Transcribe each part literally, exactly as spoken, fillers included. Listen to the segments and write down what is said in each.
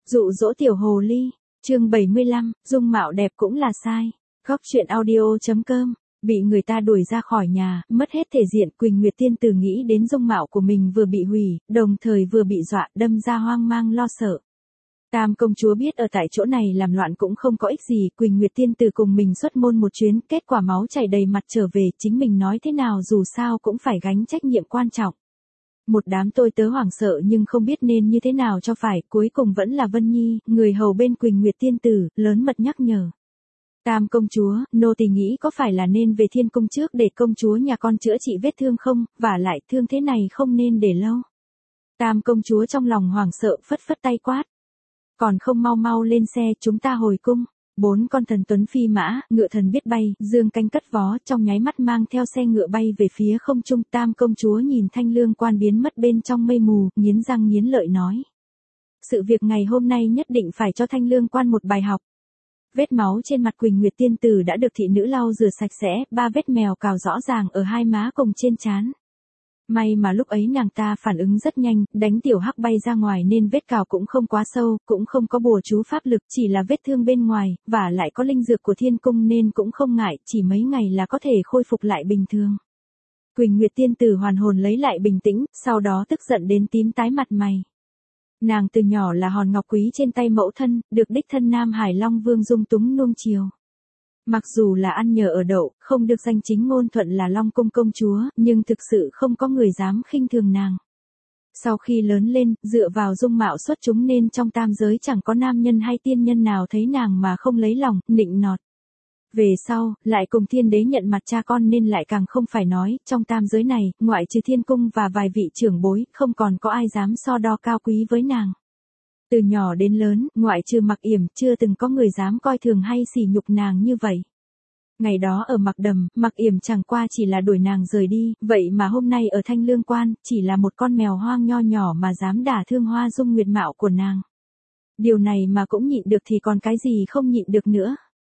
Dụ dỗ tiểu hồ ly, chương bảy mươi lăm, dung mạo đẹp cũng là sai. Góc truyện audio.com, bị người ta đuổi ra khỏi nhà, mất hết thể diện, Quỳnh Nguyệt Tiên Tử nghĩ đến dung mạo của mình vừa bị hủy, đồng thời vừa bị dọa, đâm ra hoang mang lo sợ. Tam công chúa biết ở tại chỗ này làm loạn cũng không có ích gì, Quỳnh Nguyệt Tiên Tử cùng mình xuất môn một chuyến, kết quả máu chảy đầy mặt trở về, chính mình nói thế nào dù sao cũng phải gánh trách nhiệm quan trọng. Một đám tôi tớ hoảng sợ nhưng không biết nên như thế nào cho phải, cuối cùng vẫn là Vân Nhi, người hầu bên Quỳnh Nguyệt Tiên Tử, lớn mật nhắc nhở. Tam công chúa, nô tỳ nghĩ có phải là nên về thiên cung trước để công chúa nhà con chữa trị vết thương không, vả lại thương thế này không nên để lâu. Tam công chúa trong lòng hoảng sợ phất phất tay quát. Còn không mau mau lên xe, chúng ta hồi cung. Bốn con thần tuấn phi mã, ngựa thần biết bay, dương cánh cất vó, trong nháy mắt mang theo xe ngựa bay về phía không trung. Tam công chúa nhìn Thanh Lương Quan biến mất bên trong mây mù, nghiến răng nghiến lợi nói. Sự việc ngày hôm nay nhất định phải cho Thanh Lương Quan một bài học. Vết máu trên mặt Quỳnh Nguyệt Tiên Tử đã được thị nữ lau rửa sạch sẽ, ba vết mèo cào rõ ràng ở hai má cùng trên trán. May mà lúc ấy nàng ta phản ứng rất nhanh, đánh tiểu hắc bay ra ngoài nên vết cào cũng không quá sâu, cũng không có bùa chú pháp lực, chỉ là vết thương bên ngoài, và lại có linh dược của thiên cung nên cũng không ngại, chỉ mấy ngày là có thể khôi phục lại bình thường. Quỳnh Nguyệt Tiên Tử hoàn hồn lấy lại bình tĩnh, sau đó tức giận đến tím tái mặt mày. Nàng từ nhỏ là hòn ngọc quý trên tay mẫu thân, được đích thân Nam Hải Long Vương dung túng nuông chiều. Mặc dù là ăn nhờ ở đậu, không được danh chính ngôn thuận là Long Cung công chúa, nhưng thực sự không có người dám khinh thường nàng. Sau khi lớn lên, dựa vào dung mạo xuất chúng nên trong tam giới chẳng có nam nhân hay tiên nhân nào thấy nàng mà không lấy lòng, nịnh nọt. Về sau, lại cùng thiên đế nhận mặt cha con nên lại càng không phải nói, trong tam giới này, ngoại trừ thiên cung và vài vị trưởng bối, không còn có ai dám so đo cao quý với nàng. Từ nhỏ đến lớn, ngoại trừ Mặc Yểm, chưa từng có người dám coi thường hay sỉ nhục nàng như vậy. Ngày đó ở Mặc Đầm, Mặc Yểm chẳng qua chỉ là đuổi nàng rời đi, vậy mà hôm nay ở Thanh Lương Quan, chỉ là một con mèo hoang nho nhỏ mà dám đả thương hoa dung nguyệt mạo của nàng. Điều này mà cũng nhịn được thì còn cái gì không nhịn được nữa.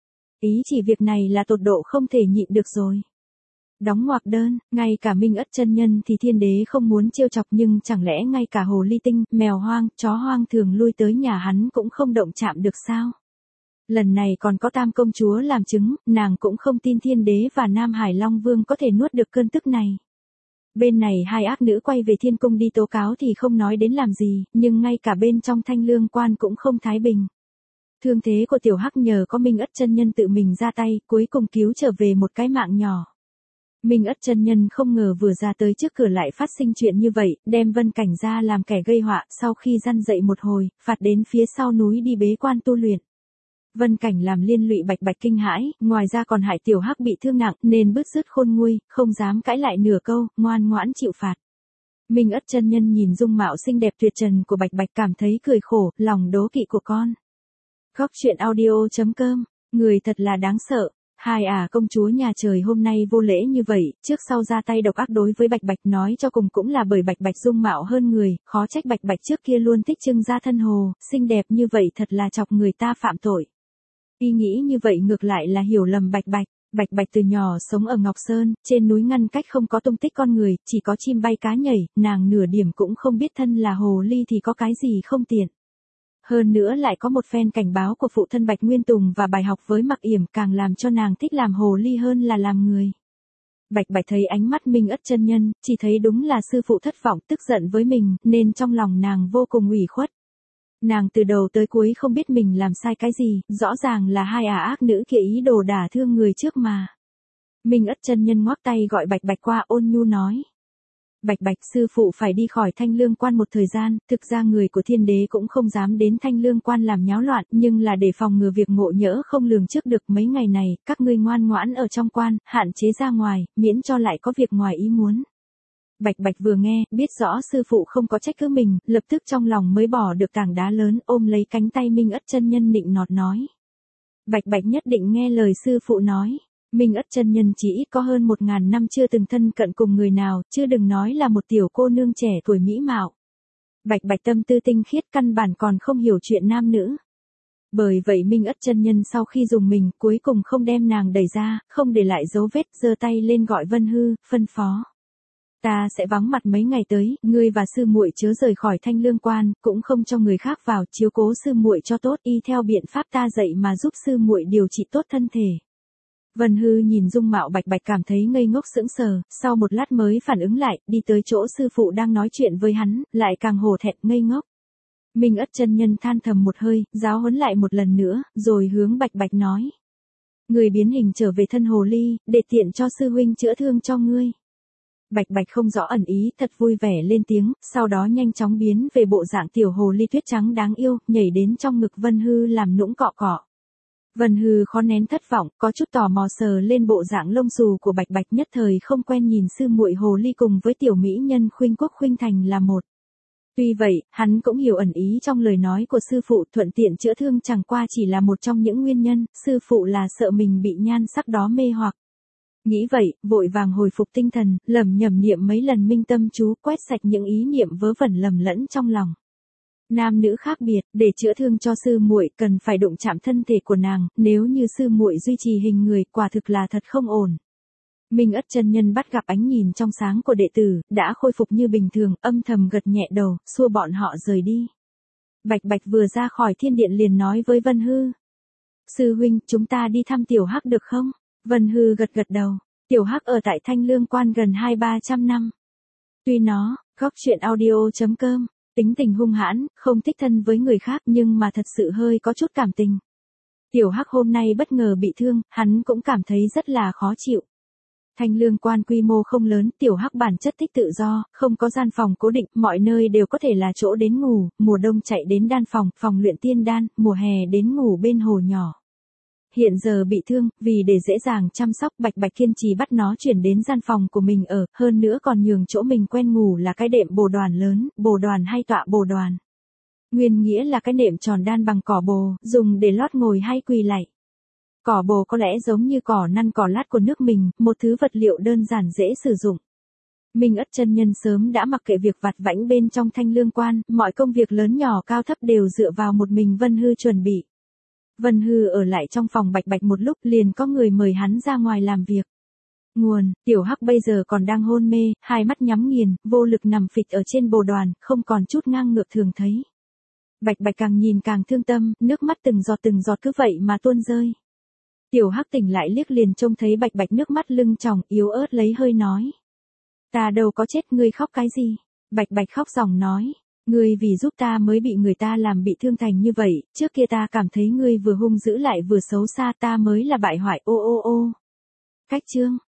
Ý chỉ việc này là tột độ không thể nhịn được rồi. Đóng ngoặc đơn, ngay cả Minh Ất chân nhân thì thiên đế không muốn trêu chọc nhưng chẳng lẽ ngay cả hồ ly tinh, mèo hoang, chó hoang thường lui tới nhà hắn cũng không động chạm được sao? Lần này còn có Tam công chúa làm chứng, nàng cũng không tin thiên đế và Nam Hải Long Vương có thể nuốt được cơn tức này. Bên này hai ác nữ quay về thiên cung đi tố cáo thì không nói đến làm gì, nhưng ngay cả bên trong Thanh Lương Quan cũng không thái bình. Thương thế của tiểu hắc nhờ có Minh Ất chân nhân tự mình ra tay, cuối cùng cứu trở về một cái mạng nhỏ. Minh Ất chân nhân không ngờ vừa ra tới trước cửa lại phát sinh chuyện như vậy, đem Vân Cảnh ra làm kẻ gây họa, sau khi răn dậy một hồi, phạt đến phía sau núi đi bế quan tu luyện. Vân Cảnh làm liên lụy Bạch Bạch kinh hãi, ngoài ra còn hại tiểu hắc bị thương nặng nên bứt rứt khôn nguôi, không dám cãi lại nửa câu, ngoan ngoãn chịu phạt. Minh Ất chân nhân nhìn dung mạo xinh đẹp tuyệt trần của Bạch Bạch cảm thấy cười khổ, lòng đố kỵ của con. Góc truyện audio.com, người thật là đáng sợ. Hai à công chúa nhà trời hôm nay vô lễ như vậy, trước sau ra tay độc ác đối với Bạch Bạch, nói cho cùng cũng là bởi Bạch Bạch dung mạo hơn người, khó trách Bạch Bạch trước kia luôn thích trưng ra thân hồ, xinh đẹp như vậy thật là chọc người ta phạm tội. Y nghĩ như vậy ngược lại là hiểu lầm Bạch Bạch. Bạch Bạch từ nhỏ sống ở Ngọc Sơn, trên núi ngăn cách không có tung tích con người, chỉ có chim bay cá nhảy, nàng nửa điểm cũng không biết thân là hồ ly thì có cái gì không tiện. Hơn nữa lại có một phen cảnh báo của phụ thân Bạch Nguyên Tùng và bài học với Mặc Yểm càng làm cho nàng thích làm hồ ly hơn là làm người. Bạch Bạch thấy ánh mắt Minh Ất chân nhân, chỉ thấy đúng là sư phụ thất vọng tức giận với mình, nên trong lòng nàng vô cùng ủy khuất. Nàng từ đầu tới cuối không biết mình làm sai cái gì, rõ ràng là hai ả ác nữ kia ý đồ đả thương người trước mà. Minh Ất chân nhân ngoắc tay gọi Bạch Bạch qua ôn nhu nói. Bạch Bạch sư phụ phải đi khỏi Thanh Lương Quan một thời gian, thực ra người của thiên đế cũng không dám đến Thanh Lương Quan làm nháo loạn, nhưng là để phòng ngừa việc ngộ nhỡ không lường trước được mấy ngày này, các ngươi ngoan ngoãn ở trong quan, hạn chế ra ngoài, miễn cho lại có việc ngoài ý muốn. Bạch Bạch vừa nghe, biết rõ sư phụ không có trách cứ mình, lập tức trong lòng mới bỏ được tảng đá lớn, ôm lấy cánh tay Minh Ất chân nhân nịnh nọt nói. Bạch Bạch nhất định nghe lời sư phụ nói. Minh Ất chân nhân chỉ ít có hơn một ngàn năm chưa từng thân cận cùng người nào, chứ đừng nói là một tiểu cô nương trẻ tuổi mỹ mạo. Bạch Bạch tâm tư tinh khiết căn bản còn không hiểu chuyện nam nữ. Bởi vậy Minh Ất chân nhân sau khi dùng mình, cuối cùng không đem nàng đẩy ra, không để lại dấu vết, giơ tay lên gọi Vân Hư, phân phó. Ta sẽ vắng mặt mấy ngày tới, ngươi và sư muội chớ rời khỏi Thanh Lương Quan, cũng không cho người khác vào, chiếu cố sư muội cho tốt, y theo biện pháp ta dạy mà giúp sư muội điều trị tốt thân thể. Vân Hư nhìn dung mạo Bạch Bạch cảm thấy ngây ngốc sững sờ, sau một lát mới phản ứng lại, đi tới chỗ sư phụ đang nói chuyện với hắn, lại càng hổ thẹn ngây ngốc. Minh Ất chân nhân than thầm một hơi, giáo huấn lại một lần nữa, rồi hướng Bạch Bạch nói. Người biến hình trở về thân hồ ly, để tiện cho sư huynh chữa thương cho ngươi. Bạch Bạch không rõ ẩn ý, thật vui vẻ lên tiếng, sau đó nhanh chóng biến về bộ dạng tiểu hồ ly tuyết trắng đáng yêu, nhảy đến trong ngực Vân Hư làm nũng cọ cọ. Vân Hư khó nén thất vọng, có chút tò mò sờ lên bộ dạng lông xù của Bạch Bạch, nhất thời không quen nhìn sư muội hồ ly cùng với tiểu mỹ nhân Khuynh Quốc Khuynh Thành là một. Tuy vậy, hắn cũng hiểu ẩn ý trong lời nói của sư phụ, thuận tiện chữa thương chẳng qua chỉ là một trong những nguyên nhân, sư phụ là sợ mình bị nhan sắc đó mê hoặc. Nghĩ vậy, vội vàng hồi phục tinh thần, lẩm nhẩm niệm mấy lần minh tâm chú, quét sạch những ý niệm vớ vẩn lầm lẫn trong lòng. Nam nữ khác biệt, để chữa thương cho sư muội cần phải đụng chạm thân thể của nàng, nếu như sư muội duy trì hình người, quả thực là thật không ổn. Minh Ất chân nhân bắt gặp ánh nhìn trong sáng của đệ tử, đã khôi phục như bình thường, âm thầm gật nhẹ đầu, xua bọn họ rời đi. Bạch Bạch vừa ra khỏi thiên điện liền nói với Vân Hư. Sư huynh, chúng ta đi thăm Tiểu Hắc được không? Vân Hư gật gật đầu, Tiểu Hắc ở tại Thanh Lương Quan gần hai ba trăm năm. Tuy nó, góc truyện audio chấm com, tính tình hung hãn, không thích thân với người khác nhưng mà thật sự hơi có chút cảm tình. Tiểu Hắc hôm nay bất ngờ bị thương, hắn cũng cảm thấy rất là khó chịu. Thanh Lương Quan quy mô không lớn, Tiểu Hắc bản chất thích tự do, không có gian phòng cố định, mọi nơi đều có thể là chỗ đến ngủ, mùa đông chạy đến đan phòng, phòng luyện tiên đan, mùa hè đến ngủ bên hồ nhỏ. Hiện giờ bị thương, vì để dễ dàng chăm sóc, Bạch Bạch kiên trì bắt nó chuyển đến gian phòng của mình ở, hơn nữa còn nhường chỗ mình quen ngủ là cái đệm bồ đoàn lớn, bồ đoàn hay tọa bồ đoàn. Nguyên nghĩa là cái nệm tròn đan bằng cỏ bồ, dùng để lót ngồi hay quỳ lạy. Cỏ bồ có lẽ giống như cỏ năn cỏ lát của nước mình, một thứ vật liệu đơn giản dễ sử dụng. Minh Ất chân nhân sớm đã mặc kệ việc vặt vãnh bên trong Thanh Lương Quan, mọi công việc lớn nhỏ cao thấp đều dựa vào một mình Vân Hư chuẩn bị. Vân Hư ở lại trong phòng Bạch Bạch một lúc liền có người mời hắn ra ngoài làm việc. Nguồn, Tiểu Hắc bây giờ còn đang hôn mê, hai mắt nhắm nghiền, vô lực nằm phịch ở trên bồ đoàn, không còn chút ngang ngược thường thấy. Bạch Bạch càng nhìn càng thương tâm, nước mắt từng giọt từng giọt cứ vậy mà tuôn rơi. Tiểu Hắc tỉnh lại liếc liền trông thấy Bạch Bạch nước mắt lưng tròng, yếu ớt lấy hơi nói. Ta đâu có chết, ngươi khóc cái gì? Bạch Bạch khóc ròng nói. Ngươi vì giúp ta mới bị người ta làm bị thương thành như vậy, trước kia ta cảm thấy ngươi vừa hung dữ lại vừa xấu xa, ta mới là bại hoại ô ô ô. Cách chương.